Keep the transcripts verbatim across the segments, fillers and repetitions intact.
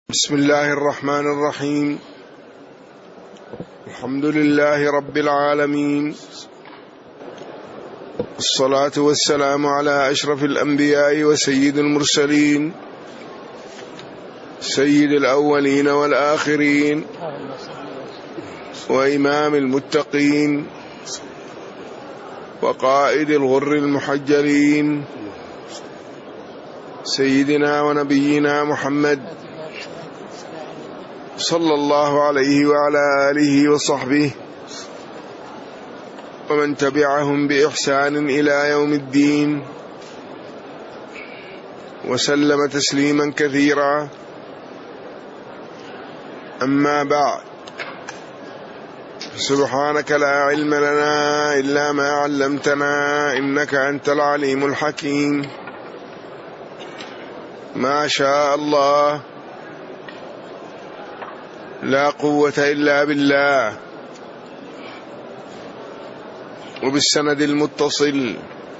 بسم الله الرحمن الرحيم. الحمد لله رب العالمين، الصلاة والسلام على أشرف الأنبياء وسيد المرسلين، سيد الأولين والآخرين، وإمام المتقين، وقائد الغر المحجلين، سيدنا ونبينا محمد صلى الله عليه وعلى آله وصحبه ومن تبعهم بإحسان إلى يوم الدين، وسلم تسليما كثيرا. أما بعد، سبحانك لا علم لنا إلا ما علمتنا إنك أنت العليم الحكيم. ما شاء الله لا قوة إلا بالله. وبالسند المتصل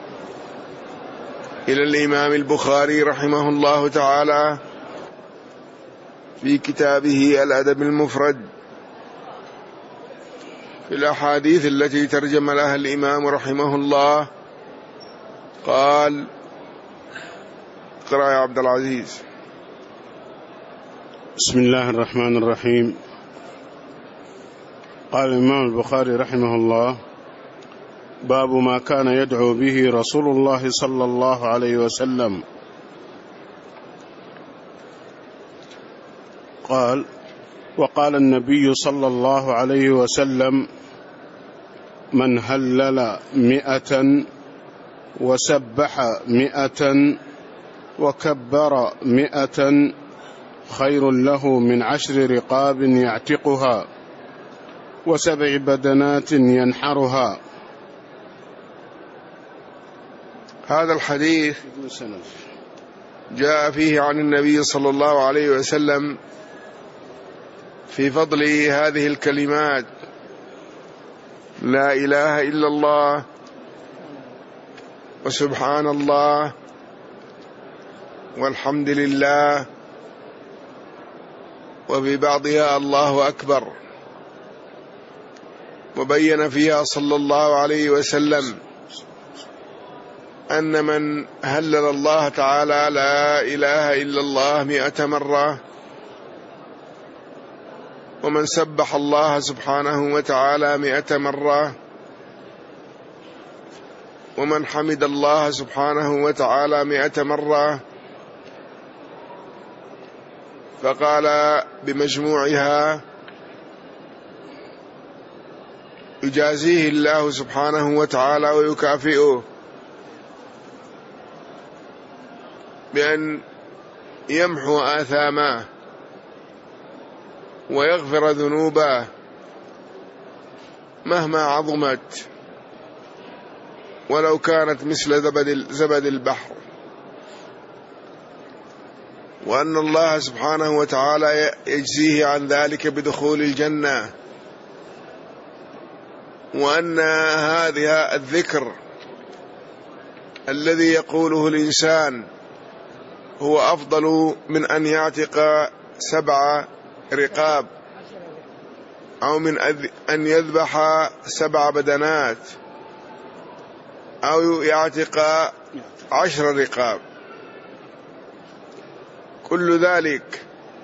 إلى الإمام البخاري رحمه الله تعالى في كتابه الأدب المفرد في الأحاديث التي ترجم لها الإمام رحمه الله، قال: اقرأ يا عبد العزيز. بسم الله الرحمن الرحيم. قال الإمام البخاري رحمه الله: باب ما كان يدعو به رسول الله صلى الله عليه وسلم. قال: وقال النبي صلى الله عليه وسلم: من هلل مئة وسبح مئة وكبر مئة خير له من عشر رقاب يعتقها وسبع بدنات ينحرها. هذا الحديث جاء فيه عن النبي صلى الله عليه وسلم في فضل هذه الكلمات: لا إله إلا الله، وسبحان الله، والحمد لله، وفي بعضها الله أكبر. وبين فيها صلى الله عليه وسلم أن من هلل الله تعالى لا إله إلا الله مئة مرة، ومن سبح الله سبحانه وتعالى مئة مرة، ومن حمد الله سبحانه وتعالى مئة مرة، فقال بمجموعها يجازيه الله سبحانه وتعالى ويكافئه بأن يمحو آثامه ويغفر ذنوبه مهما عظمت، ولو كانت مثل زبد البحر. وأن الله سبحانه وتعالى يجزيه عن ذلك بدخول الجنة، وأن هذا الذكر الذي يقوله الإنسان هو أفضل من أن يعتق سبع رقاب، أو من أن يذبح سبع بدنات، أو يعتق عشر رقاب. كل ذلك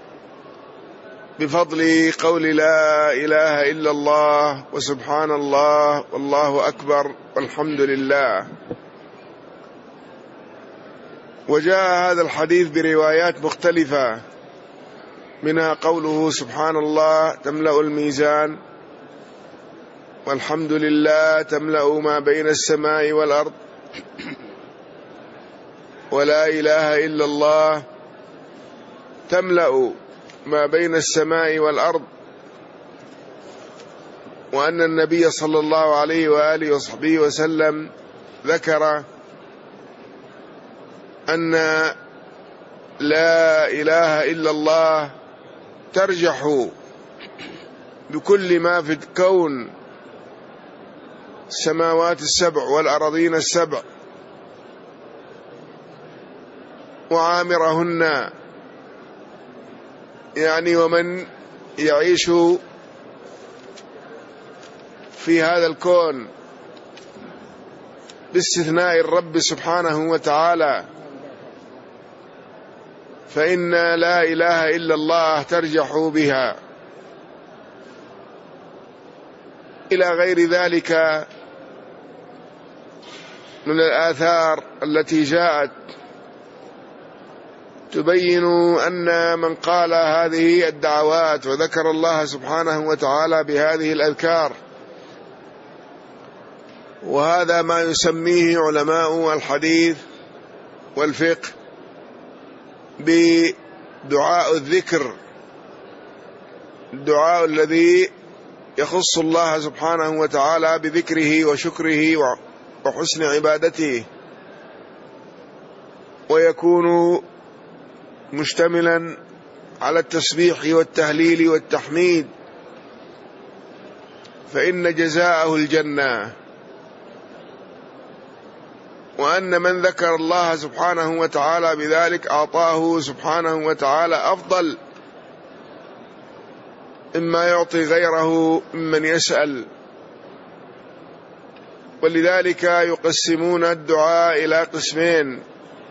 بفضل قول لا إله إلا الله، وسبحان الله، والله أكبر، والحمد لله. وجاء هذا الحديث بروايات مختلفة، منها قوله سبحان الله تملأ الميزان، والحمد لله تملأ ما بين السماء والأرض، ولا إله إلا الله تملأ ما بين السماء والأرض. وأن النبي صلى الله عليه وآله وصحبه وسلم ذكر أن لا إله إلا الله ترجح بكل ما في الكون، السماوات السبع والأراضين السبع وعامرهن، يعني ومن يعيش في هذا الكون باستثناء الرب سبحانه وتعالى، فإن لا إله إلا الله ترجح بها إلى غير ذلك من الآثار التي جاءت تبين أن من قال هذه الدعوات وذكر الله سبحانه وتعالى بهذه الأذكار، وهذا ما يسميه علماء الحديث والفقه بدعاء الذكر، الدعاء الذي يخص الله سبحانه وتعالى بذكره وشكره وحسن عبادته، ويكون مشتملا على التسبيح والتهليل والتحميد، فإن جزاءه الجنة. وأن من ذكر الله سبحانه وتعالى بذلك أعطاه سبحانه وتعالى أفضل مما يعطي غيره ممن يسأل. ولذلك يقسمون الدعاء إلى قسمين: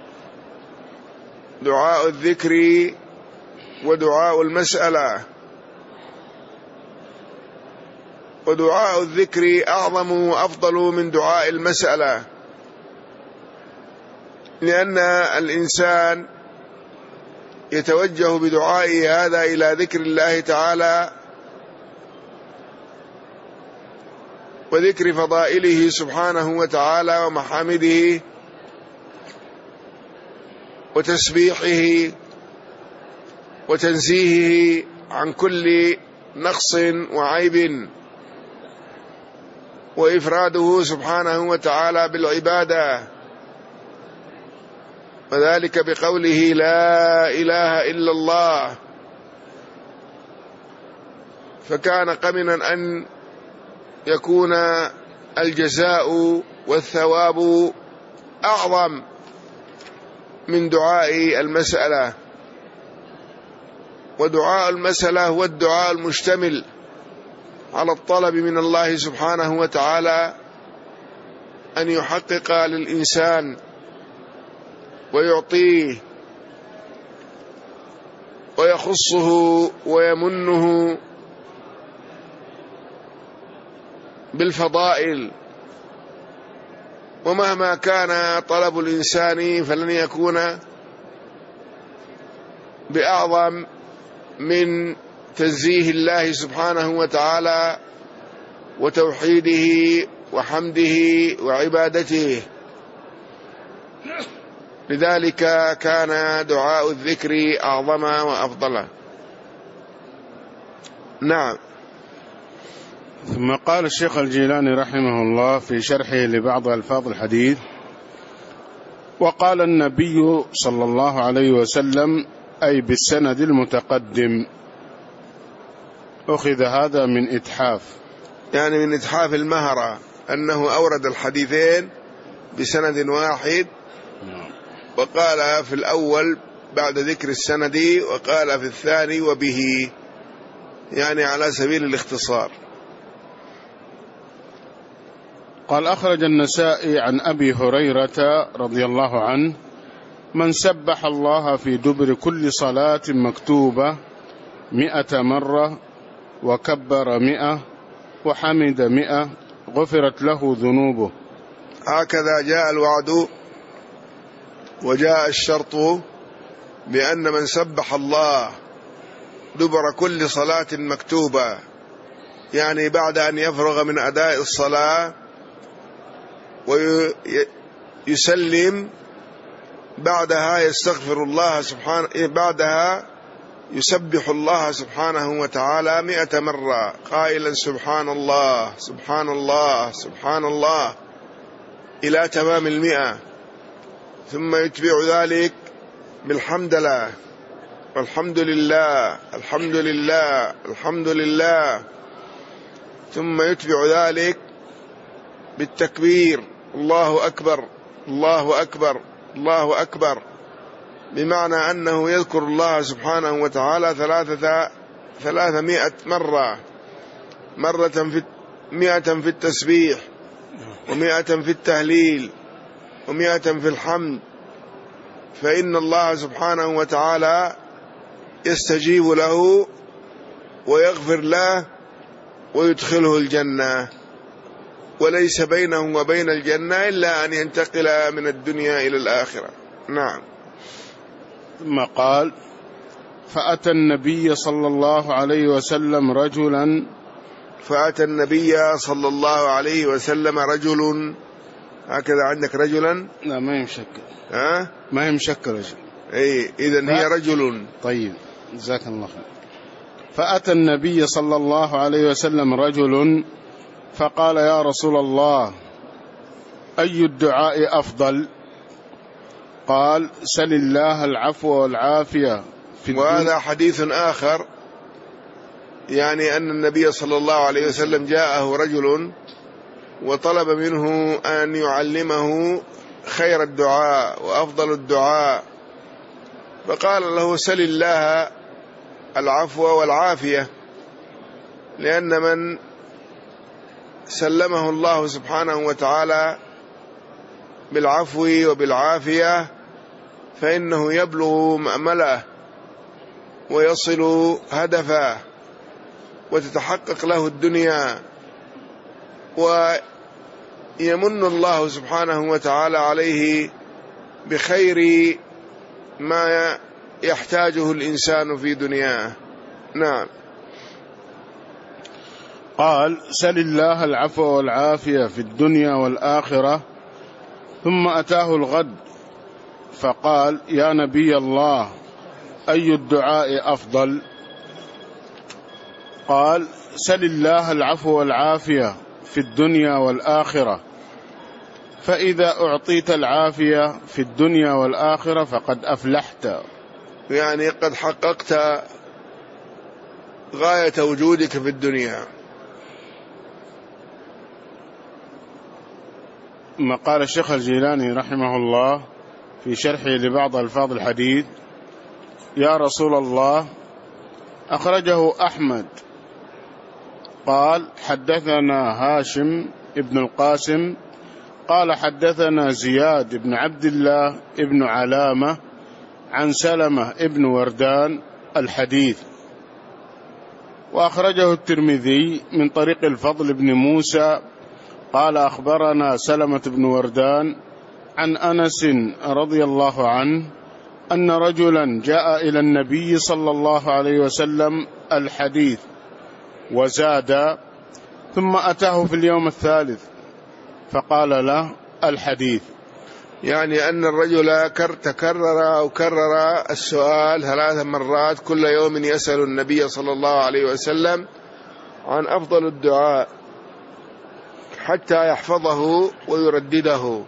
دعاء الذكر ودعاء المسألة. ودعاء الذكر أعظم وأفضل من دعاء المسألة، لأن الإنسان يتوجه بدعائه هذا إلى ذكر الله تعالى وذكر فضائله سبحانه وتعالى ومحامده وتسبيحه وتنزيهه عن كل نقص وعيب، وإفراده سبحانه وتعالى بالعبادة، وذلك بقوله لا إله إلا الله. فكان قمنا أن يكون الجزاء والثواب أعظم من دعاء المسألة. ودعاء المسألة هو الدعاء المشتمل على الطلب من الله سبحانه وتعالى أن يحقق للإنسان ويعطيه ويخصه ويمنه بالفضائل. ومهما كان طلب الإنسان فلن يكون بأعظم من تنزيه الله سبحانه وتعالى وتوحيده وحمده وعبادته. لذلك كان دعاء الذكر أعظم وأفضل. نعم. ثم قال الشيخ الجيلاني رحمه الله في شرحه لبعض ألفاظ الحديث: وقال النبي صلى الله عليه وسلم، أي بالسند المتقدم. أخذ هذا من إتحاف، يعني من إتحاف المهرة، أنه أورد الحديثين بسند واحد، وقال في الأول بعد ذكر السند، وقال في الثاني وبه، يعني على سبيل الاختصار. قال: أخرج النسائي عن أبي هريرة رضي الله عنه: من سبح الله في دبر كل صلاة مكتوبة مئة مرة وكبر مئة وحمد مئة غفرت له ذنوبه. هكذا جاء الوعد وجاء الشرط بأن من سبح الله دبر كل صلاة مكتوبة، يعني بعد أن يفرغ من أداء الصلاة ويسلم، بعدها يستغفر الله سبحانه، بعدها يسبح الله سبحانه وتعالى مئة مرة قائلا سبحان الله سبحان الله سبحان الله إلى تمام المئة، ثم يتبع ذلك بالحمد لله والحمد لله الحمد لله الحمد لله، ثم يتبع ذلك بالتكبير الله أكبر الله أكبر الله أكبر، بمعنى أنه يذكر الله سبحانه وتعالى ثلاثة ثلاثمائة مرة، مرة في مئة في التسبيح، ومئة في التهليل، ومئة في الحمد، فإن الله سبحانه وتعالى يستجيب له ويغفر له ويدخله الجنة، وليس بينه وبين الجنة إلا أن ينتقل من الدنيا إلى الآخرة. نعم. ثم قال: فأتى النبي صلى الله عليه وسلم رجلا فأتى النبي صلى الله عليه وسلم رجل، هكذا عندك رجلا؟ لا ما يمشك. ها؟ ما يمشك رجل. اي إذن هي رجل. طيب جزاك الله خير. فأتى النبي صلى الله عليه وسلم رجل فقال: يا رسول الله، أي الدعاء أفضل؟ قال: سل الله العفو والعافية في الدنيا. وهذا حديث آخر، يعني أن النبي صلى الله عليه وسلم جاءه رجل وطلب منه أن يعلمه خير الدعاء وأفضل الدعاء، فقال له: سل الله العفو والعافية، لأن من سلمه الله سبحانه وتعالى بالعفو وبالعافية فإنه يبلغ مأمله ويصل هدفه وتتحقق له الدنيا، ويمن الله سبحانه وتعالى عليه بخير ما يحتاجه الإنسان في دنياه. نعم. قال: سل الله العفو والعافية في الدنيا والآخرة. ثم أتاه الغد فقال: يا نبي الله، أي الدعاء أفضل؟ قال: سل الله العفو والعافية في الدنيا والآخرة، فإذا أعطيت العافية في الدنيا والآخرة فقد أفلحت، يعني قد حققت غاية وجودك في الدنيا. ما قال الشيخ الجيلاني رحمه الله في شرحه لبعض ألفاظ الحديث: يا رسول الله، أخرجه أحمد قال: حدثنا هاشم ابن القاسم قال: حدثنا زياد بن عبد الله ابن علامة عن سلمة ابن وردان الحديث. وأخرجه الترمذي من طريق الفضل بن موسى قال: أخبرنا سلمة بن وردان عن أنس رضي الله عنه أن رجلا جاء إلى النبي صلى الله عليه وسلم الحديث وزاد، ثم أتاه في اليوم الثالث فقال له الحديث. يعني أن الرجل تكرر أو كرر السؤال ثلاث مرات، كل يوم يسأل النبي صلى الله عليه وسلم عن أفضل الدعاء حتى يحفظه ويردده،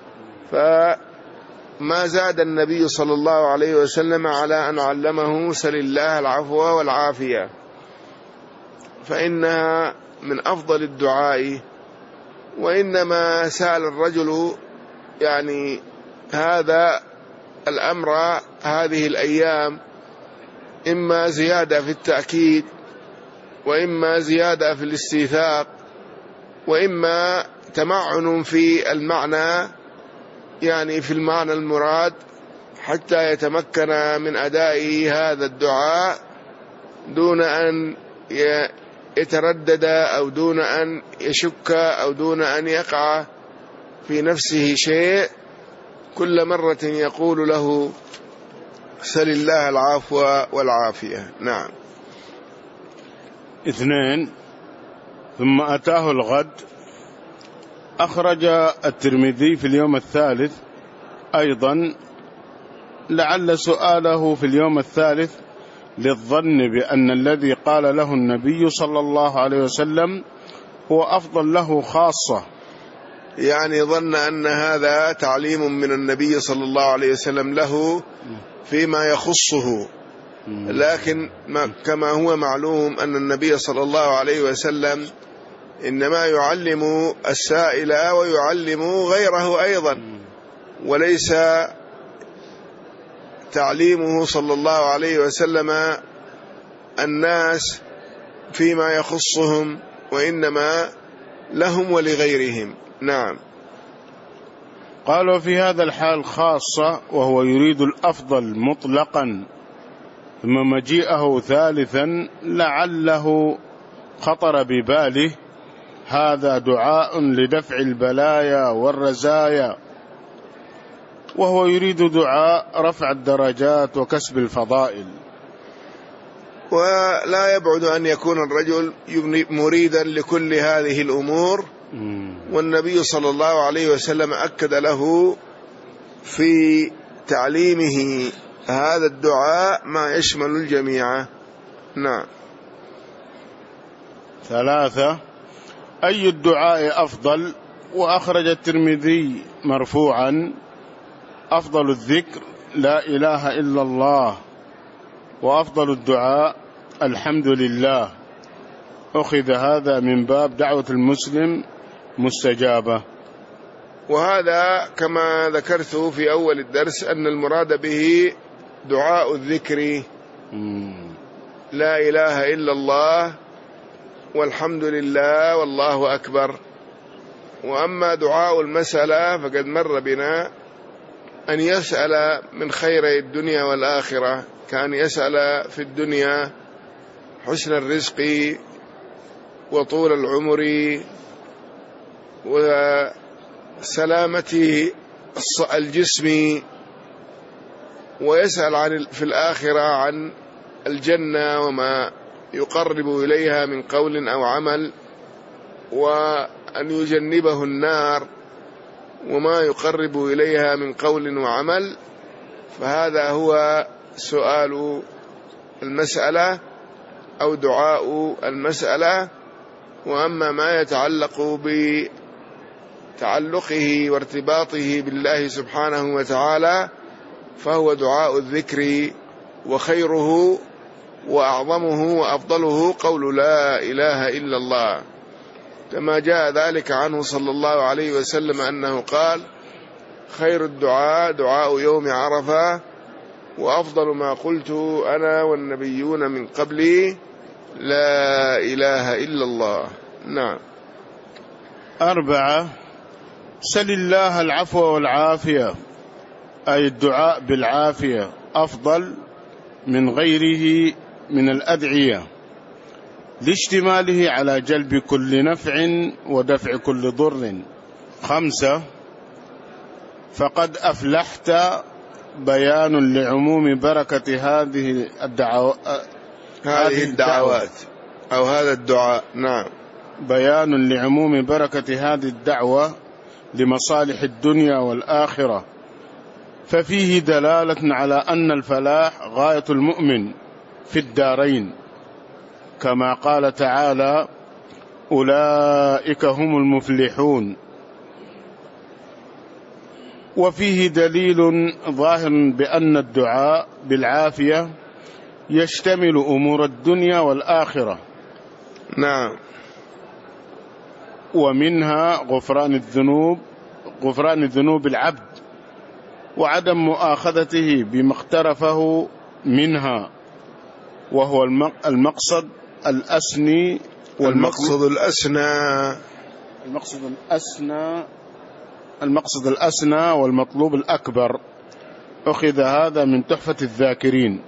فما زاد النبي صلى الله عليه وسلم على أن علمه سل الله العفو والعافية، فإنها من أفضل الدعاء. وإنما سأل الرجل يعني هذا الأمر هذه الأيام إما زيادة في التأكيد، وإما زيادة في الاستيثاق، وإما تمعن في المعنى، يعني في المعنى المراد، حتى يتمكن من أداء هذا الدعاء دون أن يتردد أو دون أن يشك أو دون أن يقع في نفسه شيء، كل مرة يقول له سل الله العفو والعافية. نعم. اثنين. ثم أتاه الغد. أخرج الترمذي في اليوم الثالث أيضا، لعل سؤاله في اليوم الثالث للظن بأن الذي قال له النبي صلى الله عليه وسلم هو أفضل له خاصة، يعني ظن أن هذا تعليم من النبي صلى الله عليه وسلم له فيما يخصه، لكن كما هو معلوم أن النبي صلى الله عليه وسلم إنما يعلم السائل ويعلم غيره أيضا، وليس تعليمه صلى الله عليه وسلم الناس فيما يخصهم، وإنما لهم ولغيرهم. نعم. قال: وفي هذا الحال خاصة، وهو يريد الأفضل مطلقا، ثم مجيئه ثالثا لعله خطر بباله هذا دعاء لدفع البلايا والرزايا، وهو يريد دعاء رفع الدرجات وكسب الفضائل. ولا يبعد أن يكون الرجل مريدا لكل هذه الأمور، والنبي صلى الله عليه وسلم أكد له في تعليمه هذا الدعاء ما يشمل الجميع. نعم. ثلاثة: أي الدعاء أفضل؟ وأخرج الترمذي مرفوعا: أفضل الذكر لا إله إلا الله، وأفضل الدعاء الحمد لله. أخذ هذا من باب دعوة المسلم مستجابة. وهذا كما ذكرت في أول الدرس أن المراد به دعاء الذكر، لا إله إلا الله والحمد لله والله أكبر. وأما دعاء المسألة فقد مر بنا أن يسأل من خير الدنيا والآخرة، كان يسأل في الدنيا حسن الرزق وطول العمر وسلامة الجسم، ويسأل عن في الآخرة عن الجنة وما يقرب إليها من قول أو عمل، وأن يجنبه النار وما يقرب إليها من قول وعمل. فهذا هو سؤال المسألة أو دعاء المسألة. وأما ما يتعلق بتعلقه وارتباطه بالله سبحانه وتعالى فهو دعاء الذكر، وخيره وأعظمه وأفضله قول لا إله إلا الله، كما جاء ذلك عنه صلى الله عليه وسلم أنه قال: خير الدعاء دعاء يوم عرفة، وأفضل ما قلت أنا والنبيون من قبلي لا إله إلا الله. نعم. أربعة: سل الله العفو والعافية، أي الدعاء بالعافية أفضل من غيره من الأدعية، لاشتماله على جلب كل نفع ودفع كل ضر. خمسة: فقد أفلحت، بيان لعموم بركة هذه الدعوات هذه الدعوات أو هذا الدعاء. نعم. بيان لعموم بركة هذه الدعوة لمصالح الدنيا والآخرة، ففيه دلالة على أن الفلاح غاية المؤمن في الدارين، كما قال تعالى: أولئك هم المفلحون. وفيه دليل ظاهر بأن الدعاء بالعافية يشتمل أمور الدنيا والآخرة. نعم. ومنها غفران الذنوب غفران ذنوب العبد وعدم مؤاخذته بما اقترفه منها، وهو المقصد الأسني والمقصد الأسنى المقصد الأسنى المقصد الأسنى والمطلوب الأكبر. أخذ هذا من تحفة الذاكرين.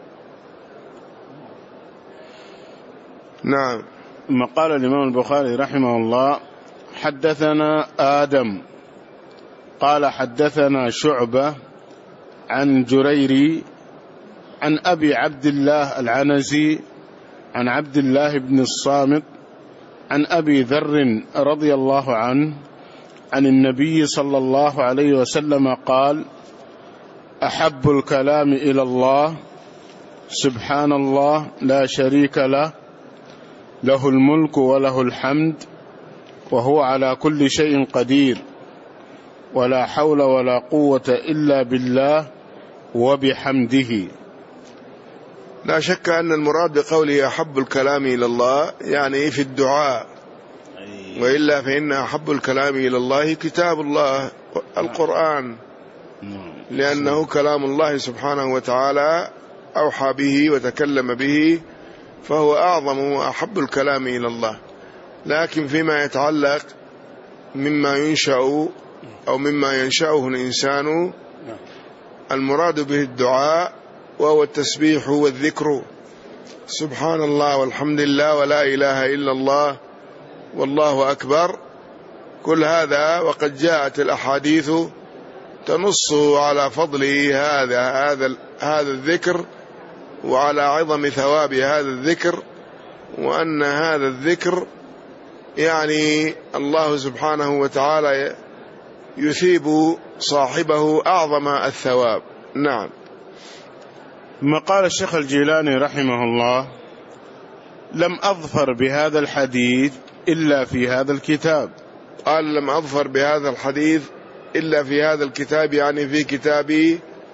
نعم. ثم قال الإمام البخاري رحمه الله: حدثنا آدم قال حدثنا شعبة عن جريري عن أبي عبد الله العنزي عن عبد الله بن الصامت عن أبي ذر رضي الله عنه عن النبي صلى الله عليه وسلم قال: أحب الكلام إلى الله سبحان الله لا شريك له، له الملك وله الحمد، وهو على كل شيء قدير، ولا حول ولا قوة إلا بالله وبحمده. لا شك أن المراد بقوله أحب الكلام إلى الله يعني في الدعاء، وإلا فإن أحب الكلام إلى الله كتاب الله القرآن، لأنه كلام الله سبحانه وتعالى أوحى به وتكلم به، فهو أعظم وأحب الكلام إلى الله. لكن فيما يتعلق مما ينشأ أو مما ينشأه الإنسان المراد به الدعاء، وهو التسبيح والذكر، سبحان الله والحمد لله ولا إله إلا الله والله أكبر. كل هذا وقد جاءت الأحاديث تنص على فضل هذا هذا هذا الذكر، وعلى عظم ثواب هذا الذكر، وأن هذا الذكر يعني الله سبحانه وتعالى يثيب صاحبه أعظم الثواب. نعم. ما قال الشيخ الجيلاني رحمه الله: لم أظفر بهذا الحديث إلا في هذا الكتاب. قال: لم أظفر بهذا الحديث إلا في هذا الكتاب، يعني في كتاب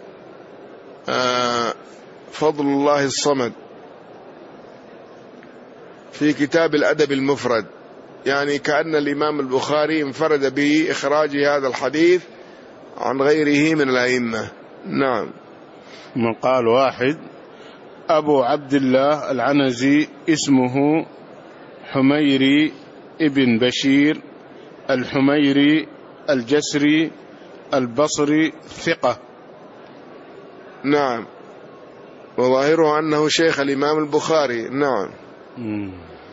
آه فضل الله الصمد، في كتاب الأدب المفرد، يعني كأن الإمام البخاري انفرد بإخراج هذا الحديث عن غيره من الأئمة. نعم. من قال واحد: أبو عبد الله العنزي اسمه حميري ابن بشير الحميري الجسري البصري ثقة. نعم. وظاهره أنه شيخ الإمام البخاري. نعم. مم.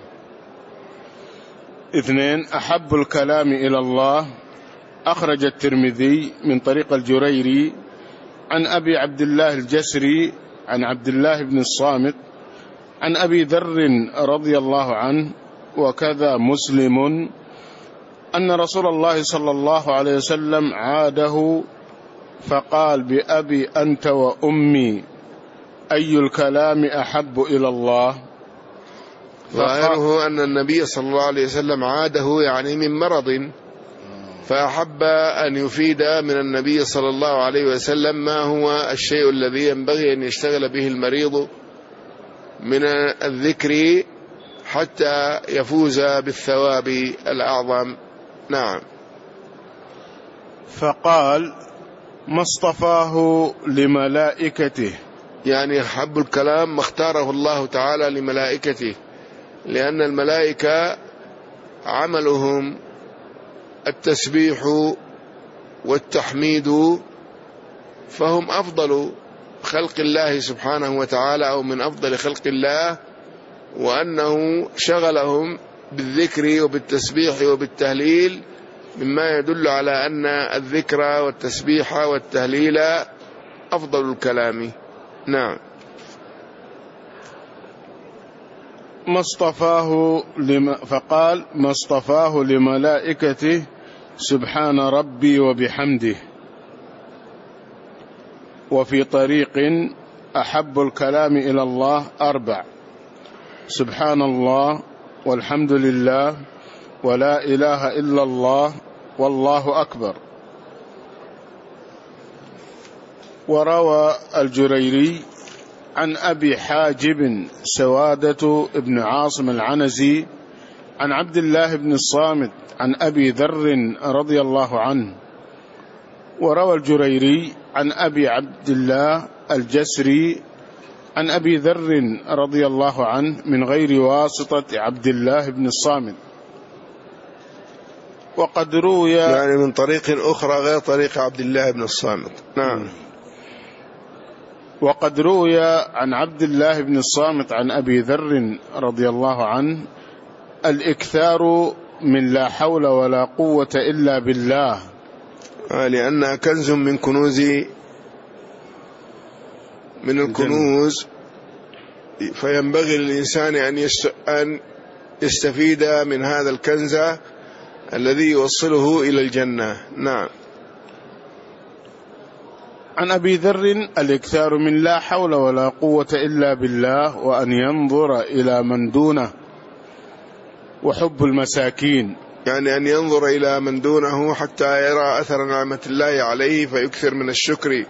اثنين: أحب الكلام إلى الله، أخرج الترمذي من طريق الجريري عن أبي عبد الله الجسري عن عبد الله بن الصامت عن أبي ذر رضي الله عنه، وكذا مسلم، أن رسول الله صلى الله عليه وسلم عاده فقال: بأبي أنت وأمي أي الكلام أحب إلى الله؟ ظاهره أن النبي صلى الله عليه وسلم عاده يعني من مرض، فأحب أن يفيد من النبي صلى الله عليه وسلم ما هو الشيء الذي ينبغي أن يشتغل به المريض من الذكر حتى يفوز بالثواب الأعظم. نعم. فقال: ما اصطفاه لملائكته، يعني حب الكلام ما اختاره الله تعالى لملائكته، لأن الملائكة عملهم التسبيح والتحميد، فهم أفضل خلق الله سبحانه وتعالى، أو من أفضل خلق الله، وأنه شغلهم بالذكر وبالتسبيح وبالتهليل، مما يدل على أن الذكر والتسبيح والتهليل أفضل الكلام. نعم. ما اصطفاه لم... فقال: ما اصطفاه لملائكته سبحان ربي وبحمده. وفي طريق: أحب الكلام إلى الله أربع: سبحان الله والحمد لله ولا إله إلا الله والله أكبر. وروى الجريري عن أبي حاجب سوادة بن عاصم العنزي عن عبد الله بن الصامت عن أبي ذر رضي الله عنه. وروى الجريري عن أبي عبد الله الجسري عن أبي ذر رضي الله عنه من غير واسطة عبد الله بن الصامت. وقد روي يعني من طريق أخرى غير طريق عبد الله بن الصامت. نعم. وقد روي عن عبد الله بن الصامت عن أبي ذر رضي الله عنه الإكثار من لا حول ولا قوة إلا بالله، لأنها كنز من كنوز من الكنوز، فينبغي للإنسان أن يستفيد من هذا الكنز الذي يوصله إلى الجنة. نعم. عن أبي ذر الإكثار من لا حول ولا قوة إلا بالله، وأن ينظر إلى من دونه، وحب المساكين، يعني أن ينظر إلى من دونه حتى يرى أثر نعمة الله عليه فيكثر من الشكر،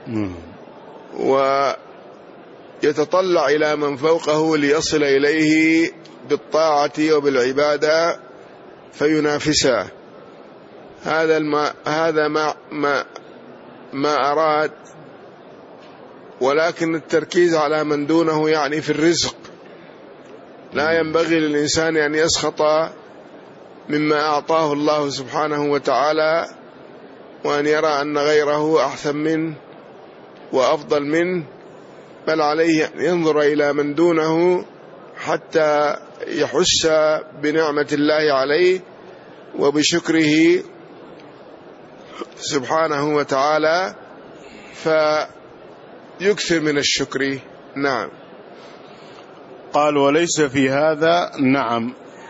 ويتطلع إلى من فوقه ليصل إليه بالطاعة وبالعبادة فينافسه. هذا الما هذا ما ما ما أراد، ولكن التركيز على من دونه يعني في الرزق. لا ينبغي للإنسان أن يسخط مما أعطاه الله سبحانه وتعالى وأن يرى أن غيره أحسن منه وأفضل منه، بل عليه أن ينظر إلى من دونه حتى يحس بنعمة الله عليه وبشكره سبحانه وتعالى فيكثر من الشكر. نعم. قال وليس في هذا نعم.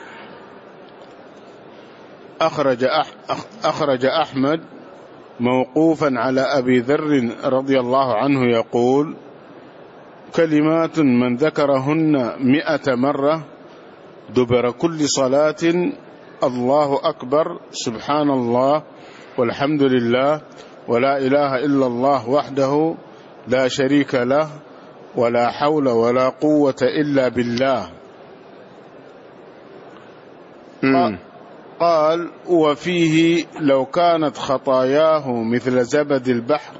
أخرج, أح أخرج أحمد موقوفا على أبي ذر رضي الله عنه يقول: كلمات من ذكرهن مئة مرة دبر كل صلاة: الله أكبر، سبحان الله، والحمد لله، ولا إله إلا الله وحده لا شريك له، ولا حول ولا قوة إلا بالله. م. قال: وفيه: لو كانت خطاياه مثل زبد البحر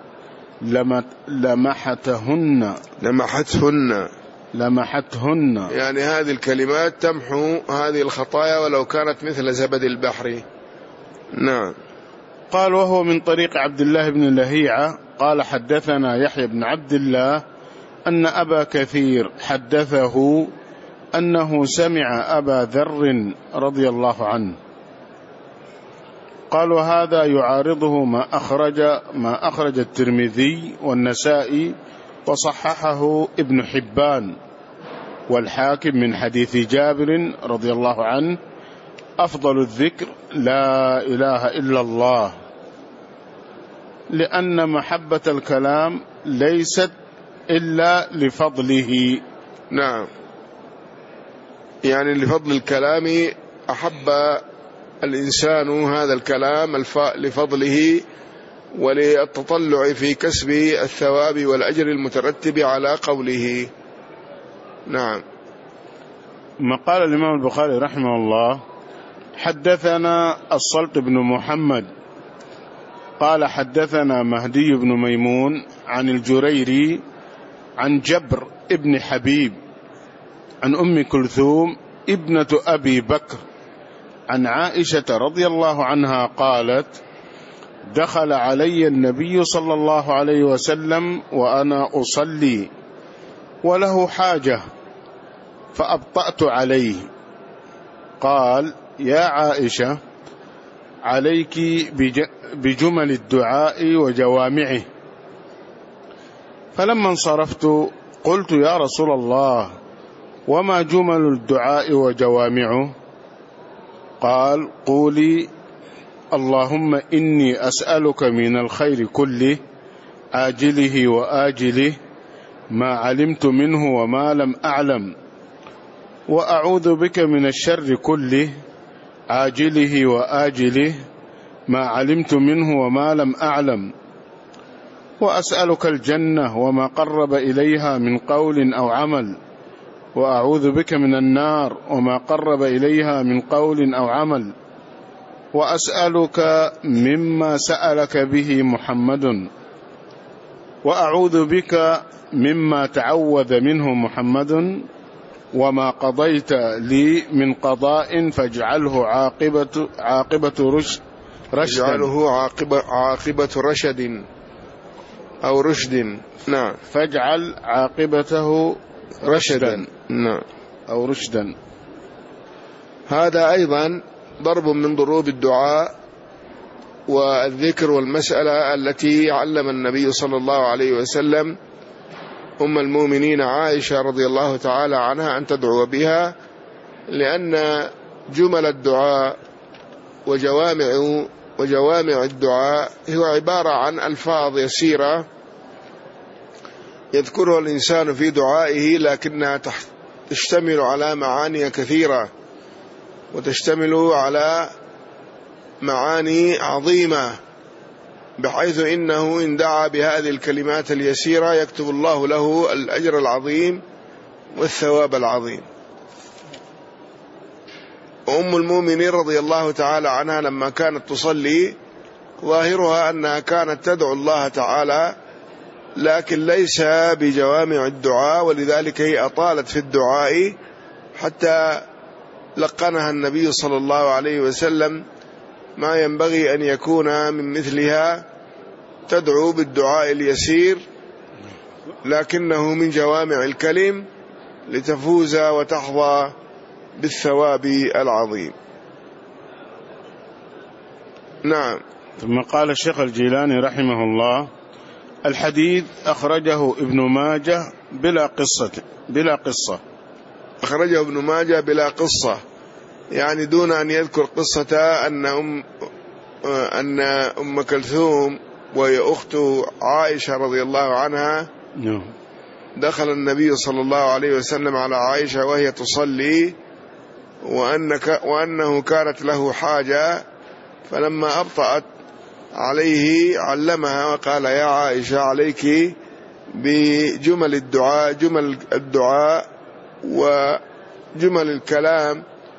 لمحتهن لمحتهن لمحتهن يعني هذه الكلمات تمحو هذه الخطايا ولو كانت مثل زبد البحر. نعم. قال: وهو من طريق عبد الله بن لهيعة قال: حدثنا يحيى بن عبد الله أن أبا كثير حدثه أنه سمع أبا ذر رضي الله عنه. قال: وهذا يعارضه ما أخرج ما أخرج الترمذي والنسائي وصححه ابن حبان والحاكم من حديث جابر رضي الله عنه: أفضل الذكر لا إله إلا الله، لأن محبة الكلام ليست إلا لفضله. نعم، يعني لفضل الكلام أحب الإنسان هذا الكلام لفضله وللتطلع في كسب الثواب والأجر المترتب على قوله. نعم. ما قال الإمام البخاري رحمه الله: حدثنا الصلت بن محمد قال: حدثنا مهدي بن ميمون عن الجريري عن جبر ابن حبيب عن أم كلثوم ابنة أبي بكر عن عائشة رضي الله عنها قالت: دخل علي النبي صلى الله عليه وسلم وأنا أصلي وله حاجة فأبطأت عليه. قال: يا عائشة، عليك بجمل الدعاء وجوامعه. فلما انصرفت قلت: يا رسول الله، وما جمل الدعاء وجوامعه؟ قال: قولي: اللهم إني أسألك من الخير كله عاجله وآجله ما علمت منه وما لم أعلم، وأعوذ بك من الشر كله عاجله وآجله ما علمت منه وما لم أعلم، وأسألك الجنة وما قرب إليها من قول أو عمل، وأعوذ بك من النار وما قرب إليها من قول أو عمل، وأسألك مما سألك به محمد، وأعوذ بك مما تعوذ منه محمد، وما قضيت لي من قضاء فاجعله عاقبة عاقبة رشد رشدا فاجعله عاقبة عاقبة رشد أو رشد. نعم. فاجعل عاقبته رشدا. نعم. أو رشدا. هذا أيضا ضرب من ضروب الدعاء والذكر والمسألة التي علم النبي صلى الله عليه وسلم أم المؤمنين عائشة رضي الله تعالى عنها أن تدعو بها، لأن جمل الدعاء وجوامع وجوامع الدعاء هو عبارة عن ألفاظ يسيرة يذكرها الإنسان في دعائه، لكنها تشتمل على معاني كثيرة وتشتمل على معاني عظيمة، بحيث إنه إن دعا بهذه الكلمات اليسيرة يكتب الله له الأجر العظيم والثواب العظيم. أم المؤمنين رضي الله تعالى عنها لما كانت تصلي ظاهرها أنها كانت تدعو الله تعالى لكن ليس بجوامع الدعاء، ولذلك هي أطالت في الدعاء حتى لقنها النبي صلى الله عليه وسلم ما ينبغي أن يكون من مثلها، تدعو بالدعاء اليسير لكنه من جوامع الكلم لتفوز وتحظى بالثواب العظيم. نعم. ثم قال الشيخ الجيلاني رحمه الله: الحديث أخرجه ابن ماجه بلا قصة بلا قصة أخرجه ابن ماجه بلا قصة، يعني دون أن يذكر قصة أن أم أن أم كلثوم وهي أخت عائشة رضي الله عنها دخل النبي صلى الله عليه وسلم على عائشة وهي تصلي، وأنك وأنه كانت له حاجة، فلما أبطأت عليه علمها وقال: يا عائشة عليك بجمل الدعاء جمل الدعاء وجمل الكلام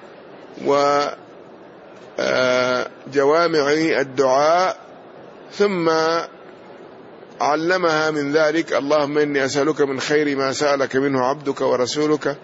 وجوامع الدعاء. ثم علمها من ذلك: اللهم إني أسألك من خير ما سألك منه عبدك ورسولك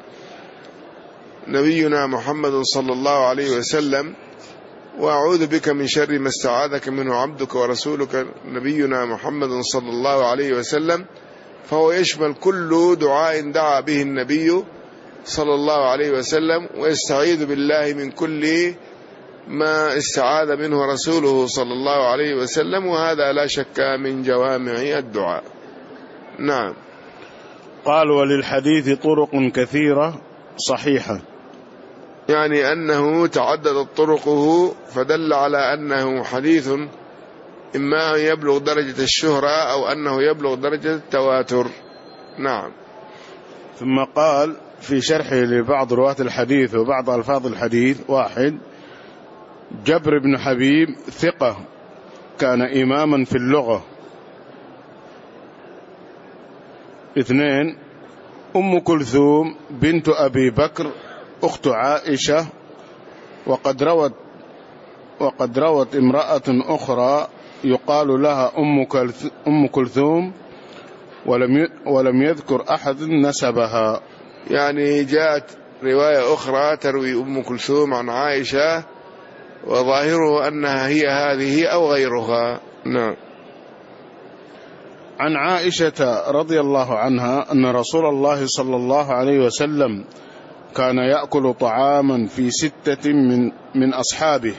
نبينا محمد صلى الله عليه وسلم، وأعوذ بك من شر ما استعاذك منه عبدك ورسولك نبينا محمد صلى الله عليه وسلم. فهو يشمل كل دعاء دعا به النبي صلى الله عليه وسلم، ويستعيذ بالله من كل ما استعاذ منه رسوله صلى الله عليه وسلم، وهذا لا شك من جوامع الدعاء. نعم. قال: وللحديث طرق كثيرة صحيحة، يعني أنه تعددت طرقه، فدل على أنه حديث إما أن يبلغ درجة الشهرة أو أنه يبلغ درجة التواتر. نعم. ثم قال في شرحه لبعض رواة الحديث وبعض ألفاظ الحديث: واحد، جبر بن حبيب ثقة كان إماما في اللغة. اثنين، أم كلثوم بنت أبي بكر أخت عائشة، وقد روت وقد روت امرأة أخرى يقال لها أم كلثوم ولم ولم يذكر أحد نسبها. يعني جاءت رواية أخرى تروي أم كلثوم عن عائشة وظاهره أنها هي هذه أو غيرها. نعم. عن عائشة رضي الله عنها أن رسول الله صلى الله عليه وسلم كان يأكل طعاما في ستة من, من أصحابه،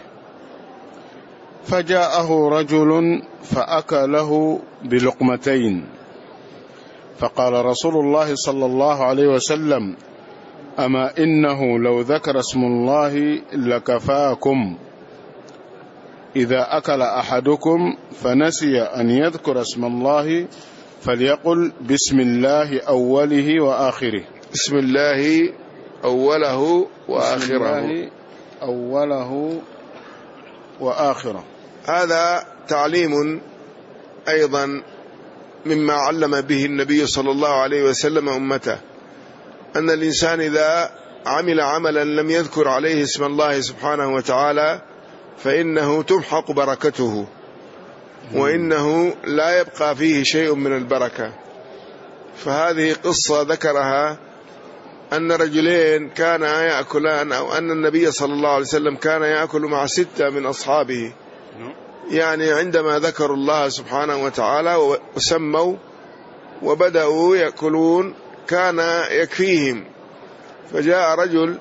فجاءه رجل فأكله بلقمتين، فقال رسول الله صلى الله عليه وسلم: أما إنه لو ذكر اسم الله لكفاكم، إذا أكل أحدكم فنسي أن يذكر اسم الله فليقل بسم الله أوله وآخره. بسم الله أوله وآخره. بسم الله أوله وآخره. هذا تعليم أيضا مما علم به النبي صلى الله عليه وسلم أمته، أن الإنسان إذا عمل عملا لم يذكر عليه اسم الله سبحانه وتعالى فإنه تمحق بركته، وإنه لا يبقى فيه شيء من البركة. فهذه قصة ذكرها أن رجلين كانا يأكلان، أو أن النبي صلى الله عليه وسلم كان يأكل مع ستة من أصحابه، يعني عندما ذكروا الله سبحانه وتعالى وسموا وبدأوا يأكلون كان يكفيهم، فجاء رجل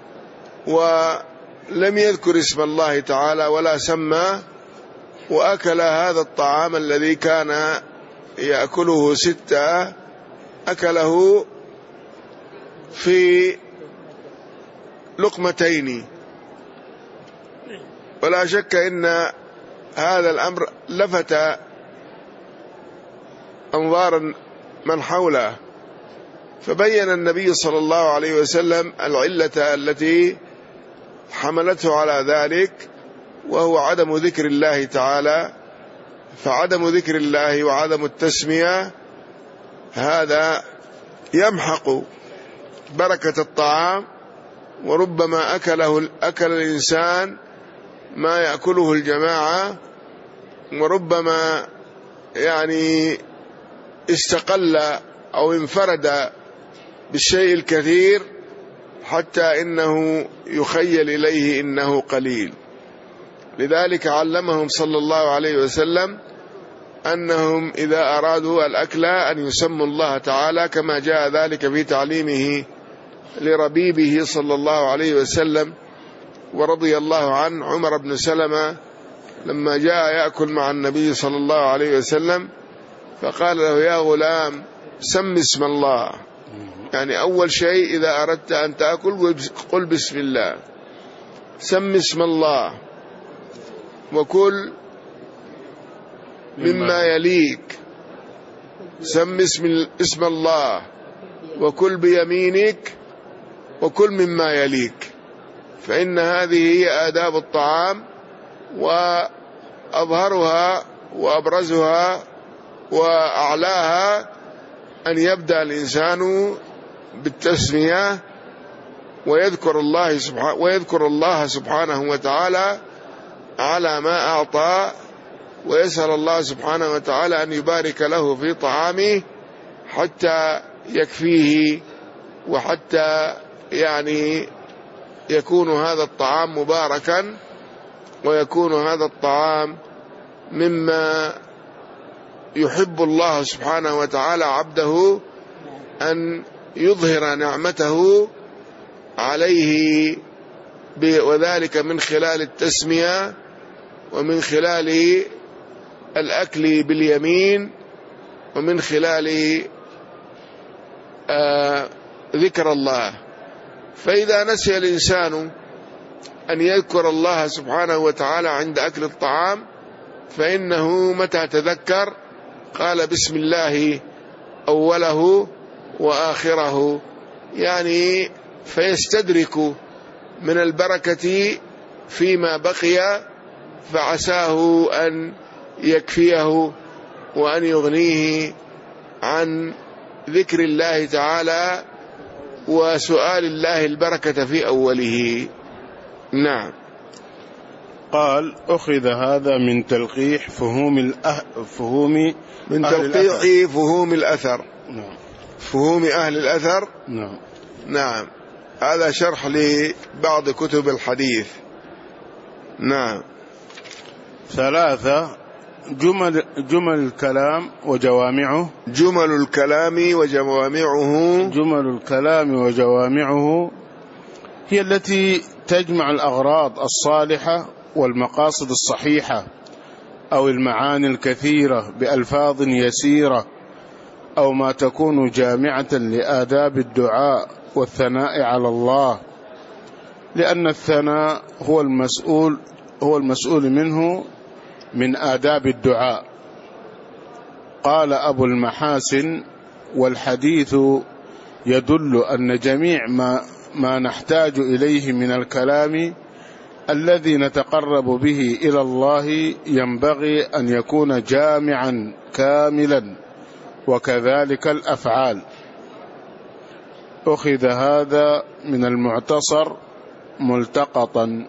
ولم يذكر اسم الله تعالى ولا سمى، وأكل هذا الطعام الذي كان يأكله ستة، أكله في لقمتين. ولا شك إن هذا الأمر لفت أنظار من حوله، فبين النبي صلى الله عليه وسلم العلة التي حملته على ذلك، وهو عدم ذكر الله تعالى. فعدم ذكر الله وعدم التسمية هذا يمحق بركة الطعام، وربما أكله أكل الإنسان ما يأكله الجماعة وربما يعني استقل أو انفرد بالشيء الكثير حتى إنه يخيل إليه إنه قليل. لذلك علمهم صلى الله عليه وسلم أنهم إذا أرادوا الأكل أن يسموا الله تعالى، كما جاء ذلك في تعليمه لربيبه صلى الله عليه وسلم. ورضي الله عن عمر بن سلمة لما جاء يأكل مع النبي صلى الله عليه وسلم فقال له: يا غلام سم اسم الله، يعني أول شيء إذا أردت أن تأكل قل بسم الله، سم اسم الله وكل مما يليك، سم اسم, اسم الله وكل بيمينك وكل مما يليك، فإن هذه هي آداب الطعام، وأظهرها وأبرزها وأعلاها أن يبدأ الإنسان بالتسمية ويذكر الله سبحانه ويذكر الله سبحانه وتعالى على ما أعطى، ويسأل الله سبحانه وتعالى أن يبارك له في طعامه حتى يكفيه، وحتى يعني يكون هذا الطعام مباركا، ويكون هذا الطعام مما يحب الله سبحانه وتعالى عبده أن يظهر نعمته عليه، وذلك من خلال التسمية ومن خلال الأكل باليمين ومن خلال آه ذكر الله. فإذا نسي الإنسان أن يذكر الله سبحانه وتعالى عند أكل الطعام فإنه متى تذكر قال بسم الله أوله وآخره، يعني فيستدرك من البركة فيما بقي، فعساه أن يكفيه وأن يغنيه عن ذكر الله تعالى وسؤال الله البركة في أوله. نعم. قال: أخذ هذا من تلقيح فهوم الأه... فهوم من تلقيح فهوم الأثر. نعم. فهوم أهل الأثر. نعم. نعم، هذا شرح لبعض كتب الحديث. نعم. ثلاثة: جمل جمل الكلام وجوامعه. جمل الكلام وجوامعه. جمل الكلام وجوامعه هي التي تجمع الأغراض الصالحة والمقاصد الصحيحة، أو المعاني الكثيرة بألفاظ يسيرة، أو ما تكون جامعة لآداب الدعاء والثناء على الله، لأن الثناء هو المسؤول هو المسؤول منه من آداب الدعاء. قال أبو المحاسن: والحديث يدل أن جميع ما, ما نحتاج إليه من الكلام الذي نتقرب به إلى الله ينبغي أن يكون جامعا كاملا، وكذلك الأفعال. أخذ هذا من المعتصر ملتقطا.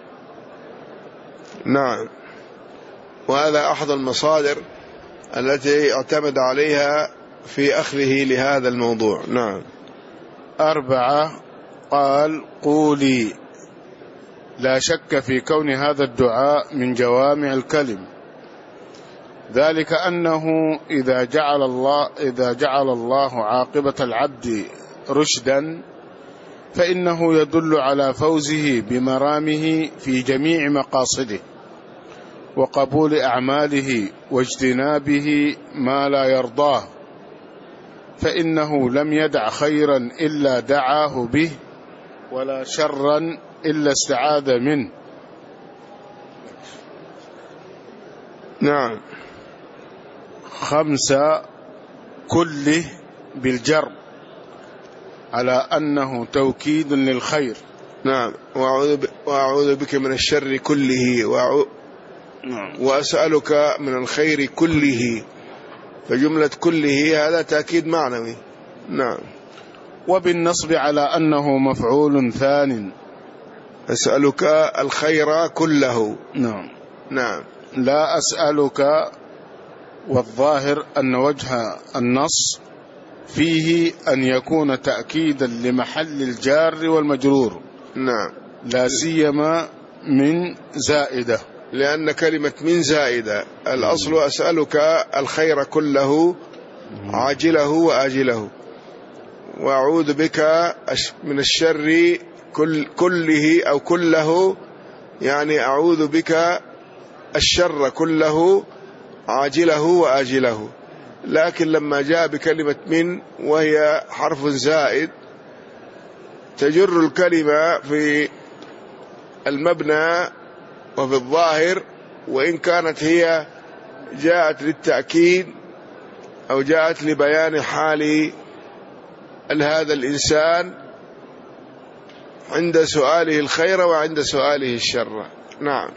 نعم، وهذا أحد المصادر التي اعتمد عليها في أخذه لهذا الموضوع. نعم. أربعة: قال: قولي. لا شك في كون هذا الدعاء من جوامع الكلم، ذلك أنه إذا جعل الله إذا جعل الله عاقبة العبد رشدا فإنه يدل على فوزه بمرامه في جميع مقاصده وقبول أعماله واجتنابه ما لا يرضاه، فإنه لم يدع خيرا إلا دعاه به، ولا شرا إلا استعاذ منه. نعم. خمسة: كله بالجر على أنه توكيد للخير. نعم. وأعوذ بك من الشر كله وأعو... نعم. وأسألك من الخير كله، فجملة كله هذا تأكيد معنوي. نعم. وبالنصب على أنه مفعول ثان. أسألك الخير كله. نعم. نعم. لا أسألك، والظاهر أن وجه النص فيه أن يكون تأكيدا لمحل الجار والمجرور. نعم. لا سيما من زائدة، لأن كلمة من زائدة. الأصل أسألك الخير كله عاجله وآجله، وأعوذ بك من الشر كل كله أو كله، يعني أعوذ بك الشر كله عاجله وآجله. لكن لما جاء بكلمة من وهي حرف زائد تجر الكلمة في المبنى وفي الظاهر، وإن كانت هي جاءت للتأكيد أو جاءت لبيان حال هذا الإنسان عند سؤاله الخير وعند سؤاله الشر. نعم.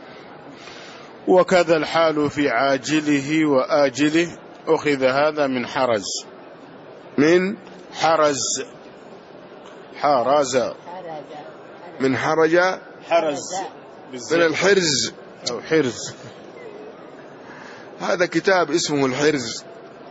وكذا الحال في عاجله وآجله، أخذ هذا من حرز. من حرز، حرز، من حرج، حرز من الحرز أو حرز. هذا كتاب اسمه الحرز.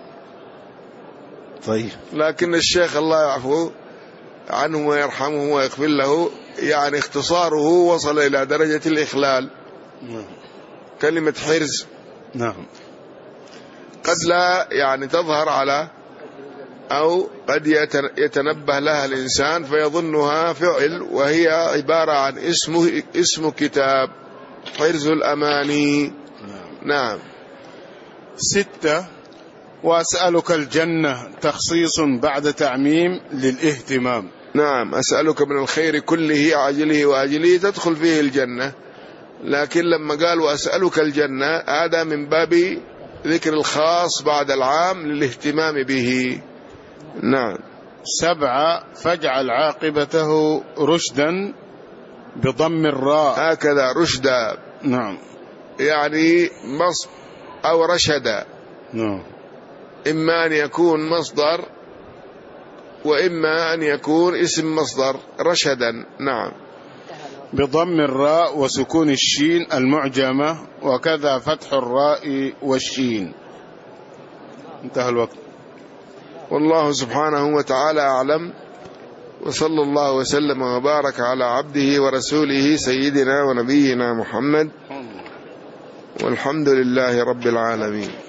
طيب. لكن الشيخ الله يعفو عنه ويرحمه ويغفر له، يعني اختصاره وصل إلى درجة الإخلال. كلمة حرز نعم قد لا يعني تظهر على، أو قد يتنبه لها الإنسان فيظنها فعل، وهي عبارة عن اسمه اسم كتاب حرز الأماني. نعم. ستة. وأسألك الجنة تخصيص بعد تعميم للاهتمام. نعم. أسألك من الخير كله عاجله وآجله تدخل فيه الجنة، لكن لما قال وأسألك الجنة هذا من باب ذكر الخاص بعد العام للاهتمام به. نعم. سبعة. فاجعل عاقبته رشدا بضم الراء. هكذا رشدا. نعم. يعني مص أو رشدا. نعم. إما أن يكون مصدر وإما أن يكون اسم مصدر رشدا. نعم. بضم الراء وسكون الشين المعجمة، وكذا فتح الراء والشين. انتهى الوقت. والله سبحانه وتعالى أعلم، وصلى الله وسلم وبارك على عبده ورسوله سيدنا ونبينا محمد، والحمد لله رب العالمين.